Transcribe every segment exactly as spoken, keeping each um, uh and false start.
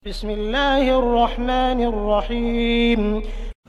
بسم الله الرحمن الرحيم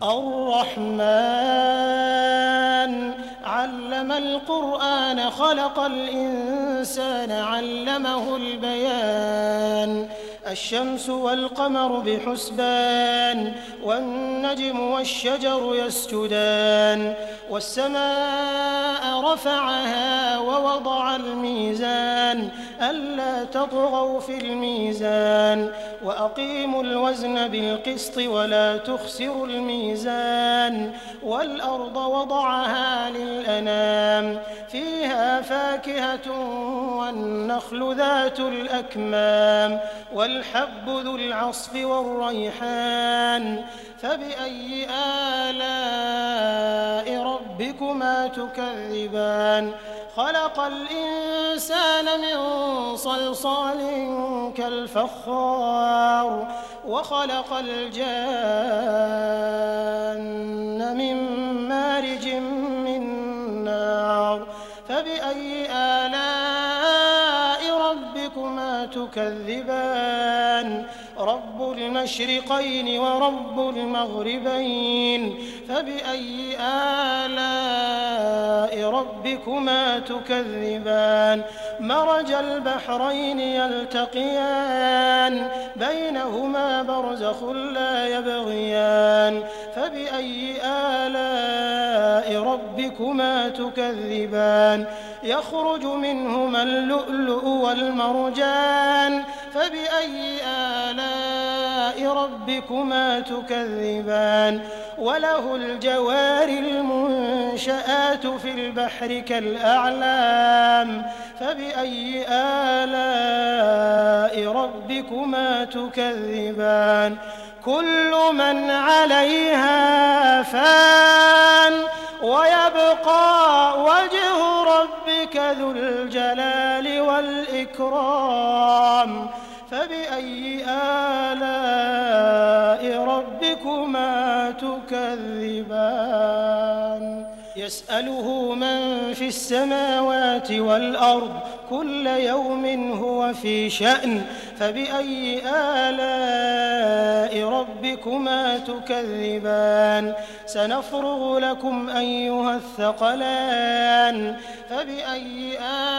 الرحمن علم القرآن خلق الإنسان علمه البيان الشمس والقمر بحسبان والنجم والشجر يسجدان والسماء رفعها ووضع الميزان ألا تطغوا في الميزان وأقيموا الوزن بالقسط ولا تخسروا الميزان والأرض وضعها للأنام فيها فاكهة والنخل ذات الأكمام والحب ذو العصف والريحان فبأي آلاء ربكما تكذبان خلق الإنسان من صلصال كالفخار وخلق الجان من مارج من نار فبأي آلاء ربكما تكذبان رب المشرقين ورب المغربين فبأي آلاء ربكما تكذبان مرج البحرين يلتقيان بينهما برزخ لا يبغيان فبأي آلاء ربكما تكذبان يخرج منهما اللؤلؤ والمرجان فبأي آلاء ربكما تكذبان وله الجوار المنشآت في البحر كالأعلام فبأي آلاء ربكما تكذبان كل من عليها فان ويبقى وجه ربك ذو الجلال والإكرام فبأي آلاء ربكما تكذبان يسأله من في السماوات والأرض كل يوم هو في شأن فبأي آلاء ربكما تكذبان سنفرغ لكم أيها الثقلان فبأي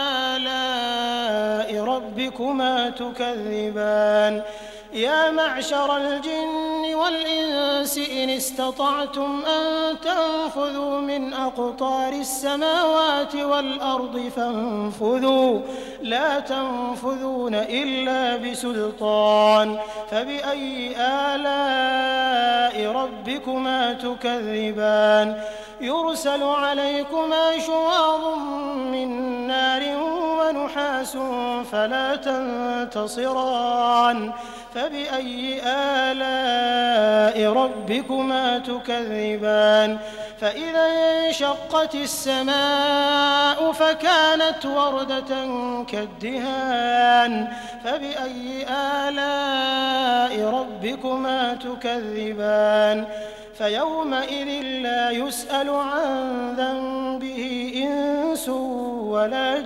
آلاء ربكما تكذبان يا معشر الجن والإنس إن استطعتم أن تنفذوا من أقطار السماوات والأرض فانفذوا لا تنفذون إلا بسلطان فبأي آلاء ربكما تكذبان يرسل عليكما شواظ من نار ونحاس فلا تنتصران فبأي آلاء ربكما تكذبان فإذا انشقت السماء فكانت وردة كالدهان فبأي آلاء ربكما تكذبان فيومئذ لا يسأل عن ذنبه إنس ولا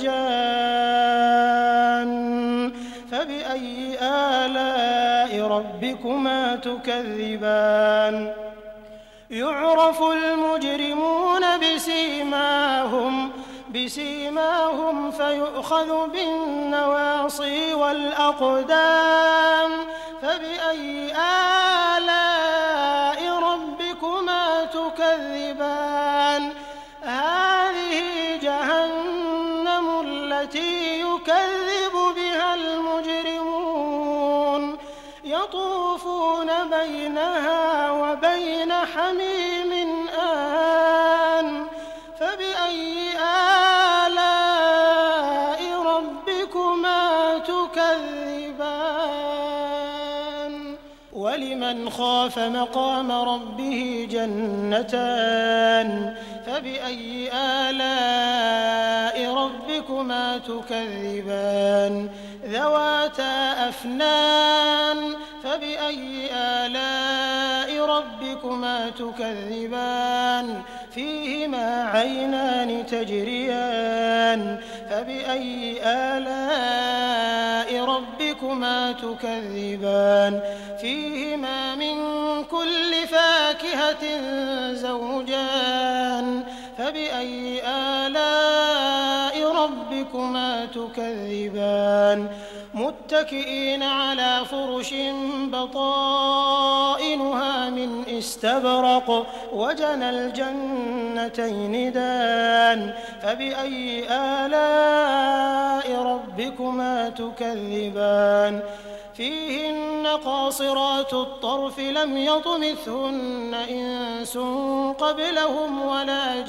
جان فبأي آلاء ربكما تكذبان يعرف المجرمون بسيماهم بسيماهم فيؤخذ بالنواصي والأقدام فبأي آلاء ربكما تكذبان هذه جهنم التي يكذب بها المجرمون يطوفون بينها وبين حميم آن فبأي آلاء ربكما تكذبان ولمن خاف مقام ربه جنتان فبأي آلاء ربكما تكذبان ذواتا أفنان فبأي آلاء ربكما تكذبان فيهما عينان تجريان فبأي آلاء ربكما تكذبان فيهما من كل فاكهة زوجان فبأي آلاء ربكما تكذبان متكئين على فرش بطائنها من استبرق وجنى الجنتين دان فبأي آلاء ربكما تكذبان فيهن قاصرات الطرف لم يطمثهن إنس قبلهم ولا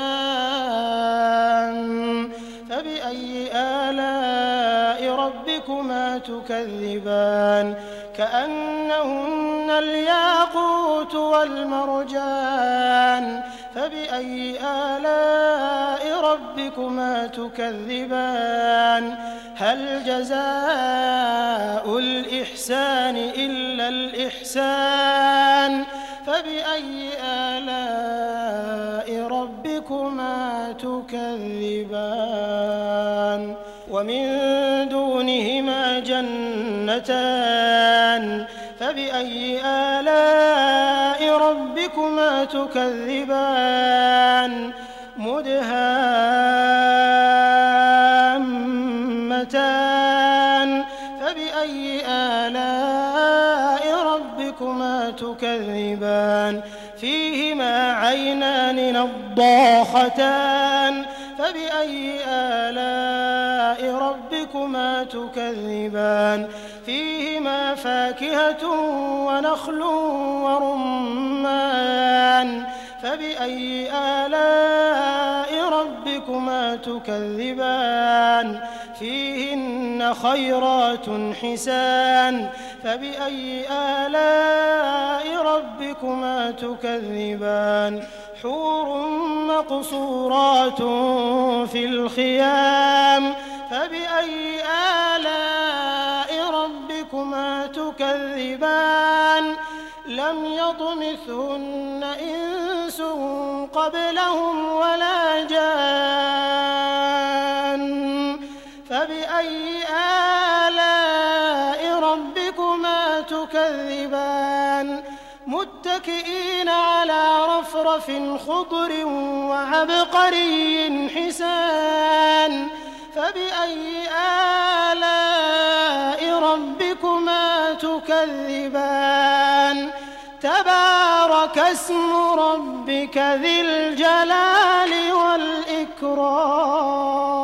جان فبأي آلاء ربكما تكذبان كأنهن الياقوت والمرجان فبأي آلاء ربكما تكذبان هل جزاء الإحسان إلا الإحسان فبأي آلاء ربكما تكذبان ومن دونهما جنتان فبأي آلاء ربكما تكذبان مدهامتان فبأي آلاء ربكما تكذبان فيهما عينان نضاختان فبأي آلاء ربكما تكذبان فيهما فاكهة ونخل ورمان فبأي آلاء ربكما تكذبان فيهن خيرات حسان فبأي آلاء ربكما تكذبان حور مقصورات في الخيام فبأي آلاء ربكما تكذبان لم يطمثهن إنس قبلهم ولا جان فبأي آلاء ربكما تكذبان متكئين على رفرف خضر وعبقري حسان فبأي آلاء ربكما تكذبان تبارك اسم ربك ذي الجلال والإكرام.